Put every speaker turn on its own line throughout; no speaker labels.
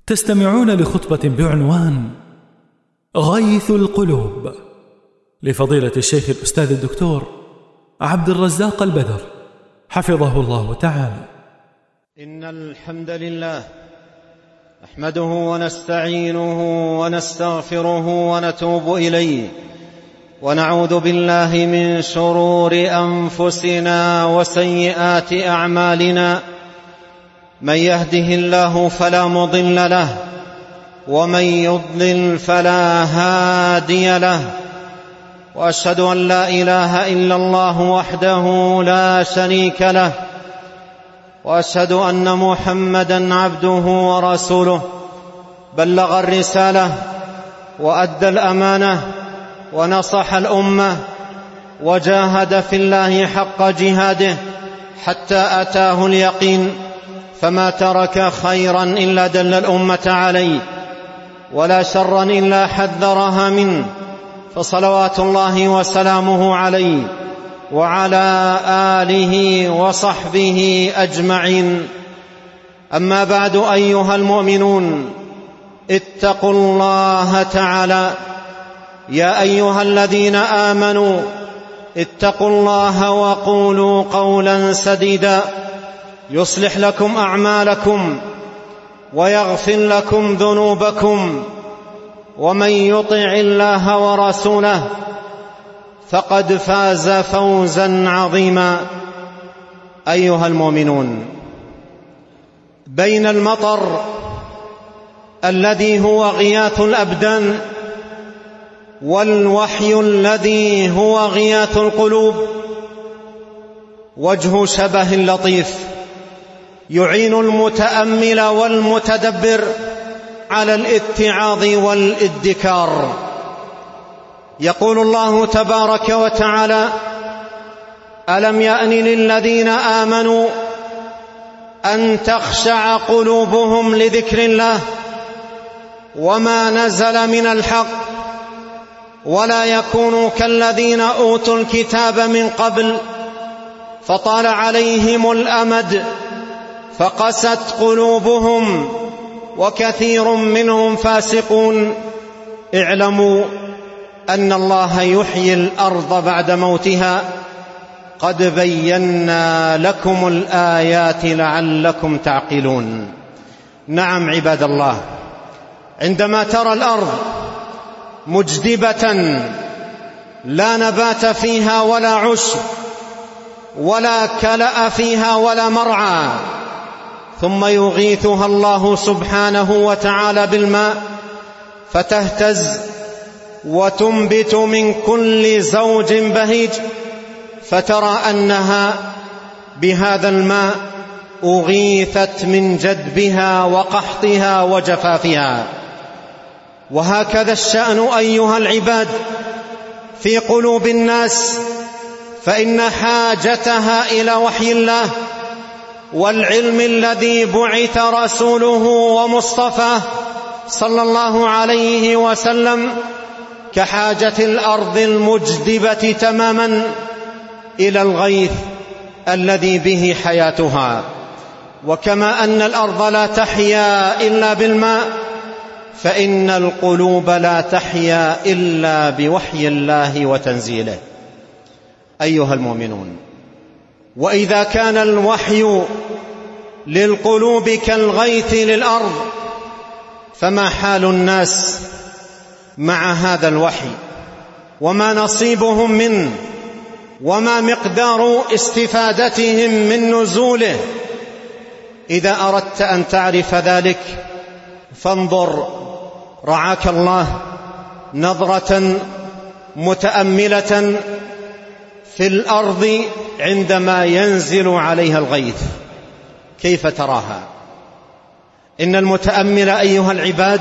تستمعون لخطبة بعنوان غيث القلوب لفضيلة الشيخ الأستاذ الدكتور عبد الرزاق البدر حفظه الله تعالى.
إن الحمد لله نحمده ونستعينه ونستغفره ونتوب إليه، ونعوذ بالله من شرور أنفسنا وسيئات أعمالنا. من يهده الله فلا مضل له، ومن يضلل فلا هادي له، وأشهد أن لا إله إلا الله وحده لا شريك له، وأشهد أن محمدًا عبده ورسوله. بلغ الرسالة وأدى الأمانة ونصح الأمة، وجاهد في الله حق جهاده حتى أتاه اليقين، فما ترك خيرا إلا دل الأمة عليه، ولا شرا إلا حذرها منه، فصلوات الله وسلامه عليه وعلى آله وصحبه أجمعين. أما بعد، أيها المؤمنون، اتقوا الله تعالى. يا أيها الذين آمنوا اتقوا الله وقولوا قولا سديدا يصلح لكم أعمالكم ويغفر لكم ذنوبكم، ومن يطع الله ورسوله فقد فاز فوزا عظيما. أيها المؤمنون، بين المطر الذي هو غياث الأبدان والوحي الذي هو غياث القلوب وجه شبه لطيف يعين المتأمل والمتدبر على الاتعاظ والادكار. يقول الله تبارك وتعالى: ألم يأن للذين آمنوا أن تخشع قلوبهم لذكر الله وما نزل من الحق، ولا يكونوا كالذين أوتوا الكتاب من قبل فطال عليهم الأمد فقست قلوبهم وكثير منهم فاسقون. اعلموا أن الله يحيي الأرض بعد موتها، قد بينا لكم الآيات لعلكم تعقلون. نعم عباد الله، عندما ترى الأرض مجدبة لا نبات فيها ولا عشب ولا كلأ فيها ولا مرعى، ثم يغيثها الله سبحانه وتعالى بالماء فتهتز وتنبت من كل زوج بهيج، فترى أنها بهذا الماء أغيثت من جدبها وقحطها وجفافها. وهكذا الشأن أيها العباد في قلوب الناس، فإن حاجتها إلى وحي الله والعلم الذي بعث رسوله ومصطفاه صلى الله عليه وسلم كحاجة الأرض المجدبة تماما إلى الغيث الذي به حياتها. وكما أن الأرض لا تحيا إلا بالماء، فإن القلوب لا تحيا إلا بوحي الله وتنزيله. أيها المؤمنون، وإذا كان الوحي للقلوب كالغيث للأرض، فما حال الناس مع هذا الوحي، وما نصيبهم منه، وما مقدار استفادتهم من نزوله؟ إذا أردت أن تعرف ذلك فانظر رعاك الله نظرة متأملة في الأرض عندما ينزل عليها الغيث، كيف تراها؟ إن المتأمل أيها العباد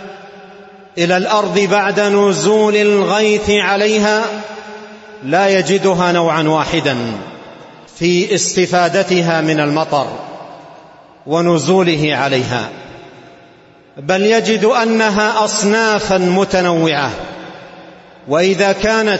إلى الأرض بعد نزول الغيث عليها لا يجدها نوعا واحدا في استفادتها من المطر ونزوله عليها، بل يجد أنها أصنافا متنوعة. وإذا كانت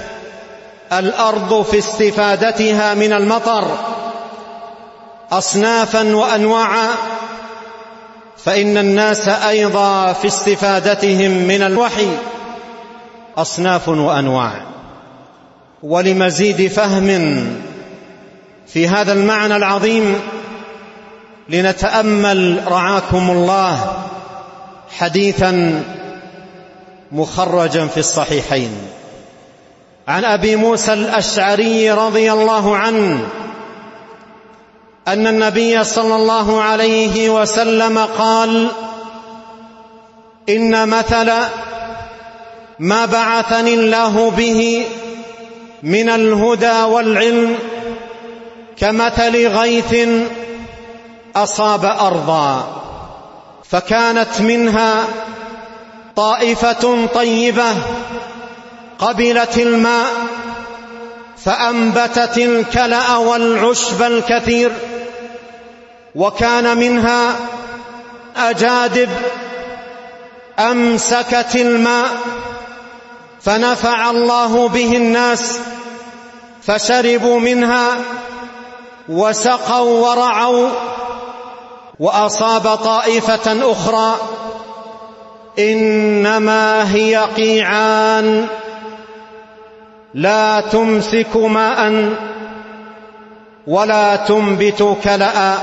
الأرض في استفادتها من المطر أصنافا وأنواعا، فإن الناس أيضا في استفادتهم من الوحي أصناف وأنواع. ولمزيد فهم في هذا المعنى العظيم لنتأمل رعاكم الله حديثا مخرجا في الصحيحين عن أبي موسى الأشعري رضي الله عنه أن النبي صلى الله عليه وسلم قال: إن مثل ما بعثني الله به من الهدى والعلم كمثل غيث أصاب أرضا فكانت منها طائفة طيبة قبلت الماء فأنبتت الكلأ والعشب الكثير، وكان منها أجادب أمسكت الماء فنفع الله به الناس فشربوا منها وسقوا ورعوا. وأصاب طائفة أخرى إنما هي قيعان لا تمسك ماء ولا تنبت كلأ،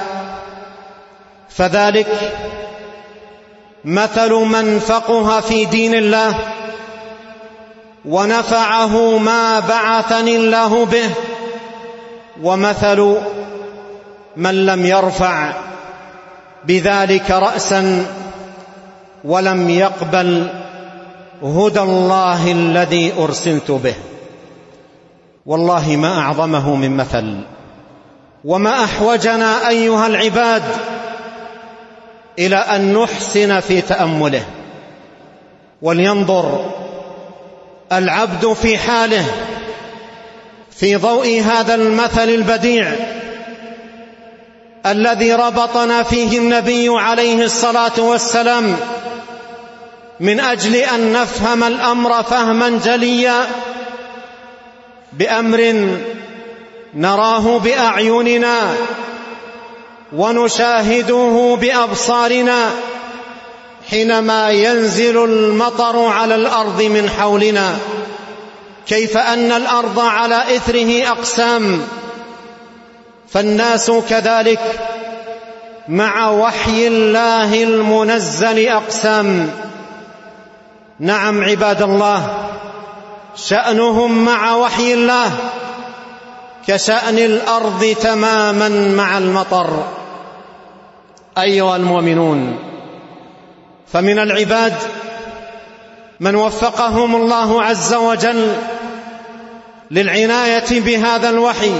فذلك مثل من فقه في دين الله ونفعه ما بعثني الله به، ومثل من لم يرفع بذلك رأسا ولم يقبل هدى الله الذي أرسلت به. والله ما أعظمه من مثل، وما أحوجنا أيها العباد إلى أن نحسن في تأمله. ولينظر العبد في حاله في ضوء هذا المثل البديع الذي ربطنا فيه النبي عليه الصلاة والسلام من أجل أن نفهم الأمر فهما جليا بأمر نراه بأعيننا ونشاهده بأبصارنا حينما ينزل المطر على الأرض من حولنا، كيف أن الأرض على إثره أقسام، فالناس كذلك مع وحي الله المنزل أقسام. نعم عباد الله، شأنهم مع وحي الله كشأن الأرض تماما مع المطر. أيها المؤمنون، فمن العباد من وفقهم الله عز وجل للعناية بهذا الوحي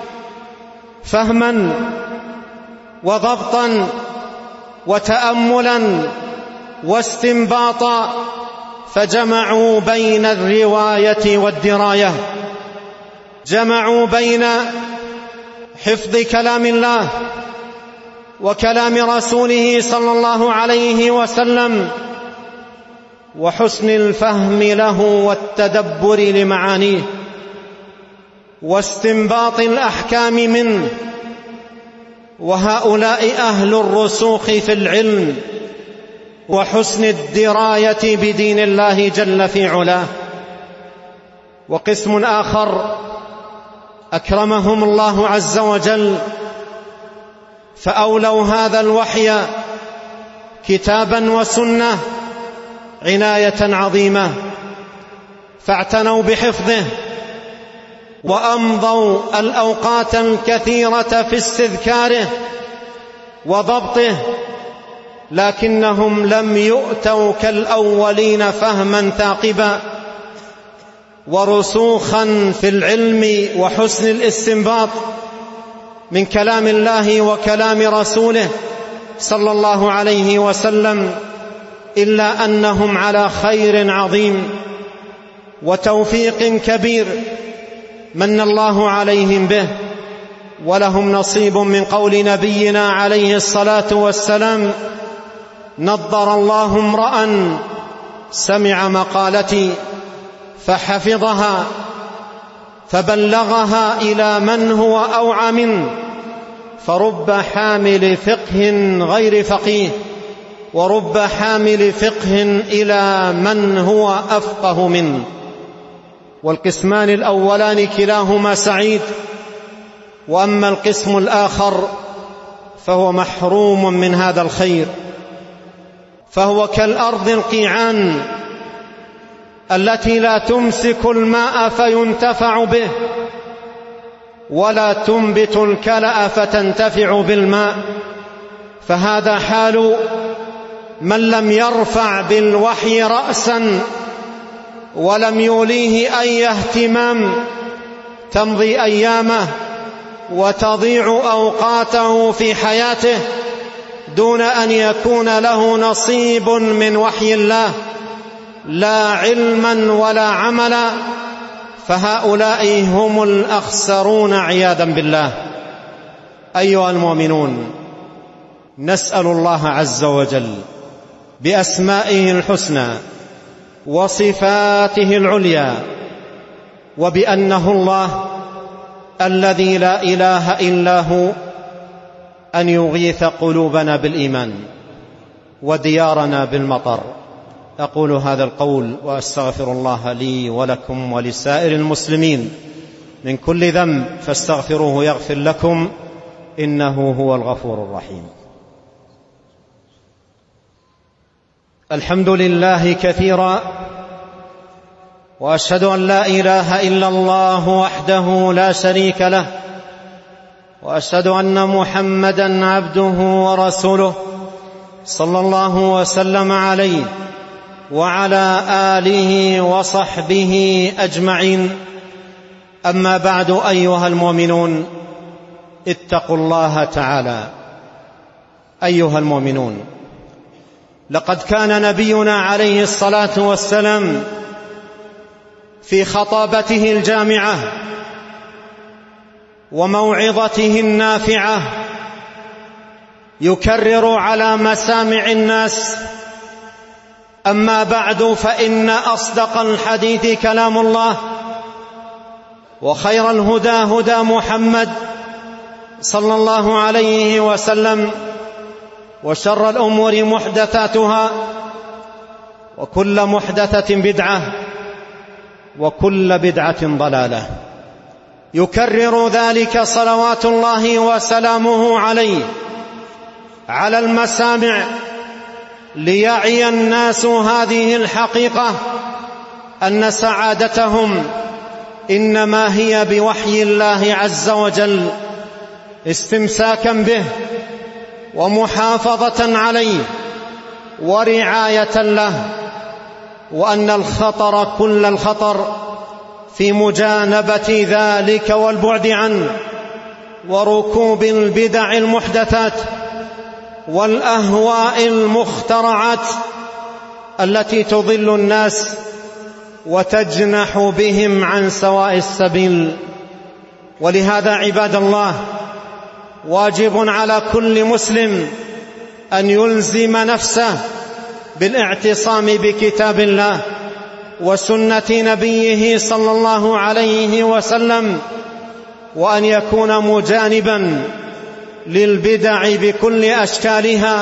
فهما وضبطا وتأملا واستنباطا، فجمعوا بين الرواية والدراية، جمعوا بين حفظ كلام الله وكلام رسوله صلى الله عليه وسلم وحسن الفهم له والتدبر لمعانيه واستنباط الأحكام منه. وهؤلاء أهل الرسوخ في العلم وحسن الدراية بدين الله جل في علاه. وقسم آخر أكرمهم الله عز وجل فأولوا هذا الوحي كتابا وسنة عناية عظيمة، فاعتنوا بحفظه وأمضوا الأوقات الكثيرة في استذكاره وضبطه، لكنهم لم يؤتوا كالأولين فهما ثاقبا ورسوخا في العلم وحسن الاستنباط من كلام الله وكلام رسوله صلى الله عليه وسلم، إلا أنهم على خير عظيم وتوفيق كبير من الله عليهم به، ولهم نصيب من قول نبينا عليه الصلاة والسلام: نضر الله امرأ سمع مقالتي فحفظها فبلغها إلى من هو أوعى منه، فرب حامل فقه غير فقيه ورب حامل فقه إلى من هو أفقه منه. والقسمان الأولان كلاهما سعيد، وأما القسم الآخر فهو محروم من هذا الخير، فهو كالأرض القيعان التي لا تمسك الماء فينتفع به، ولا تنبت الكلأ فتنتفع بالماء. فهذا حال من لم يرفع بالوحي رأسا ولم يوليه أي اهتمام، تمضي أيامه وتضيع أوقاته في حياته دون أن يكون له نصيب من وحي الله، لا علما ولا عملا، فهؤلاء هم الأخسرون عياذا بالله. أيها المؤمنون، نسأل الله عز وجل بأسمائه الحسنى وصفاته العليا وبأنه الله الذي لا إله إلا هو أن يغيث قلوبنا بالإيمان وديارنا بالمطر. أقول هذا القول وأستغفر الله لي ولكم ولسائر المسلمين من كل ذنب، فاستغفروه يغفر لكم، إنه هو الغفور الرحيم. الحمد لله كثيرا، وأشهد أن لا إله إلا الله وحده لا شريك له، وأشهد أن محمدا عبده ورسوله صلى الله وسلم عليه وعلى آله وصحبه أجمعين. أما بعد، أيها المؤمنون، اتقوا الله تعالى. أيها المؤمنون، لقد كان نبينا عليه الصلاة والسلام في خطابته الجامعة وموعظته النافعة يكرر على مسامع الناس: أما بعد، فإن أصدق الحديث كلام الله، وخير الهدى هدى محمد صلى الله عليه وسلم، وشر الأمور محدثاتها، وكل محدثة بدعة، وكل بدعة ضلالة. يكرر ذلك صلوات الله وسلامه عليه على المسامع ليعي الناس هذه الحقيقة، أن سعادتهم إنما هي بوحي الله عز وجل، استمساكا به ومحافظة عليه ورعاية له، وأن الخطر كل الخطر في مجانبة ذلك والبعد عنه، وركوب البدع المحدثات والأهواء المخترعات التي تضل الناس وتجنح بهم عن سواء السبيل. ولهذا عباد الله، واجب على كل مسلم أن يلزم نفسه بالاعتصام بكتاب الله وسنة نبيه صلى الله عليه وسلم، وأن يكون مجانبا للبدع بكل أشكالها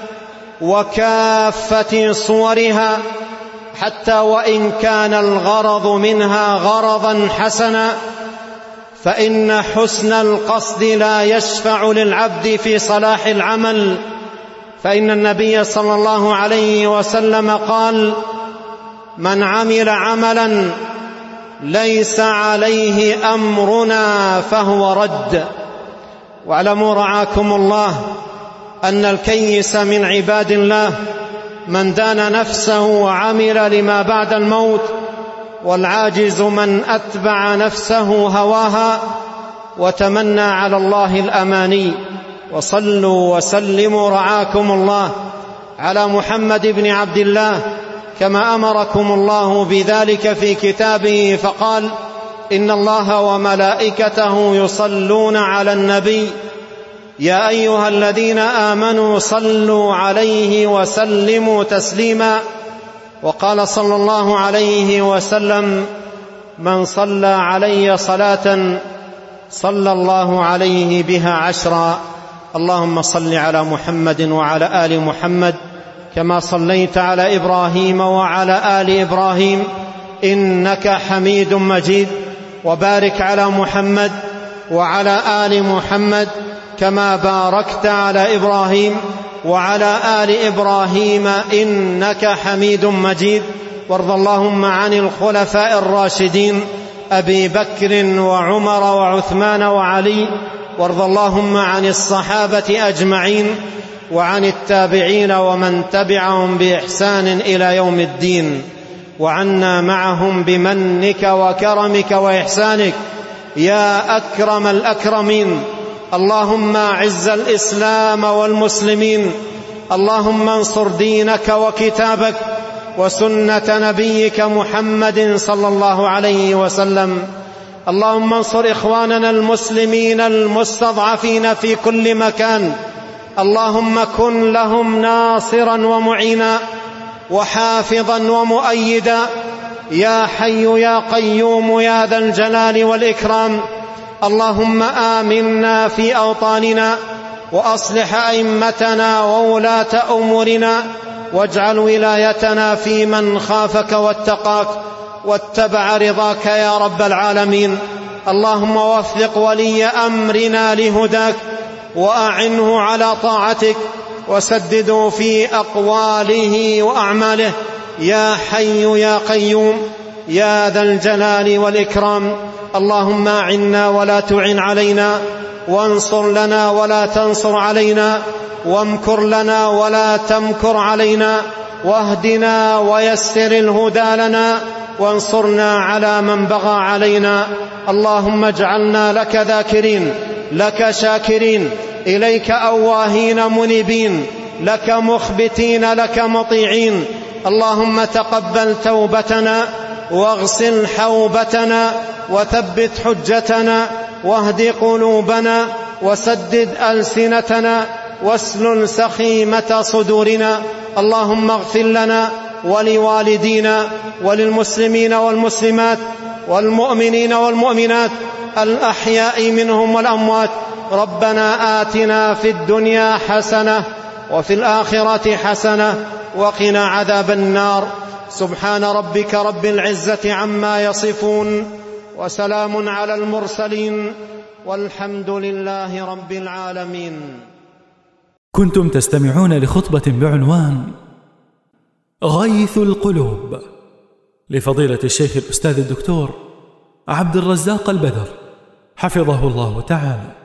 وكافة صورها، حتى وإن كان الغرض منها غرضا حسنا، فإن حسن القصد لا يشفع للعبد في صلاح العمل. فإن النبي صلى الله عليه وسلم قال: من عمل عملا ليس عليه أمرنا فهو رد. واعلموا رعاكم الله أن الكيس من عباد الله من دان نفسه وعمل لما بعد الموت، والعاجز من أتبع نفسه هواها وتمنى على الله الأماني. وصلوا وسلموا رعاكم الله على محمد بن عبد الله كما أمركم الله بذلك في كتابه، فقال: إن الله وملائكته يصلون على النبي يا أيها الذين آمنوا صلوا عليه وسلموا تسليما. وقال صلى الله عليه وسلم: من صلى علي صلاة صلى الله عليه بها 10. اللهم صل على محمد وعلى آل محمد كما صليت على إبراهيم وعلى آل إبراهيم إنك حميد مجيد، وبارك على محمد وعلى آل محمد كما باركت على إبراهيم وعلى آل إبراهيم إنك حميد مجيد. وارض اللهم عن الخلفاء الراشدين أبي بكر وعمر وعثمان وعلي، وارض اللهم عن الصحابة أجمعين وعن التابعين ومن تبعهم بإحسان إلى يوم الدين، وعنا معهم بمنك وكرمك وإحسانك يا أكرم الأكرمين. اللهم أعز الإسلام والمسلمين، اللهم انصر دينك وكتابك وسنة نبيك محمد صلى الله عليه وسلم. اللهم انصر إخواننا المسلمين المستضعفين في كل مكان، اللهم كن لهم ناصرا ومعينا وحافظا ومؤيدا يا حي يا قيوم يا ذا الجلال والإكرام. اللهم آمنا في أوطاننا وأصلح أئمتنا وولاة أمورنا، واجعل ولايتنا في من خافك واتقاك واتبع رضاك يا رب العالمين. اللهم وفق ولي أمرنا لهداك وأعنه على طاعتك وسدده في أقواله وأعماله يا حي يا قيوم يا ذا الجلال والإكرام. اللهم أعنا ولا تعن علينا، وانصر لنا ولا تنصر علينا، وامكر لنا ولا تمكر علينا، واهدنا ويسر الهدى لنا، وانصرنا على من بغى علينا. اللهم اجعلنا لك ذاكرين، لك شاكرين، إليك أواهين منيبين، لك مخبتين، لك مطيعين. اللهم تقبل توبتنا واغسل حوبتنا وثبت حجتنا واهد قلوبنا وسدد ألسنتنا واسلل سخيمة صدورنا. اللهم اغفر لنا ولوالدينا وللمسلمين والمسلمات والمؤمنين والمؤمنات الأحياء منهم والأموات. ربنا آتنا في الدنيا حسنة وفي الآخرة حسنة وقنا عذاب النار. سبحان ربك رب العزة عما يصفون، وسلام على المرسلين، والحمد لله رب العالمين.
كنتم تستمعون لخطبة بعنوان غيث القلوب لفضيلة الشيخ الأستاذ الدكتور عبد الرزاق البدر حفظه الله تعالى.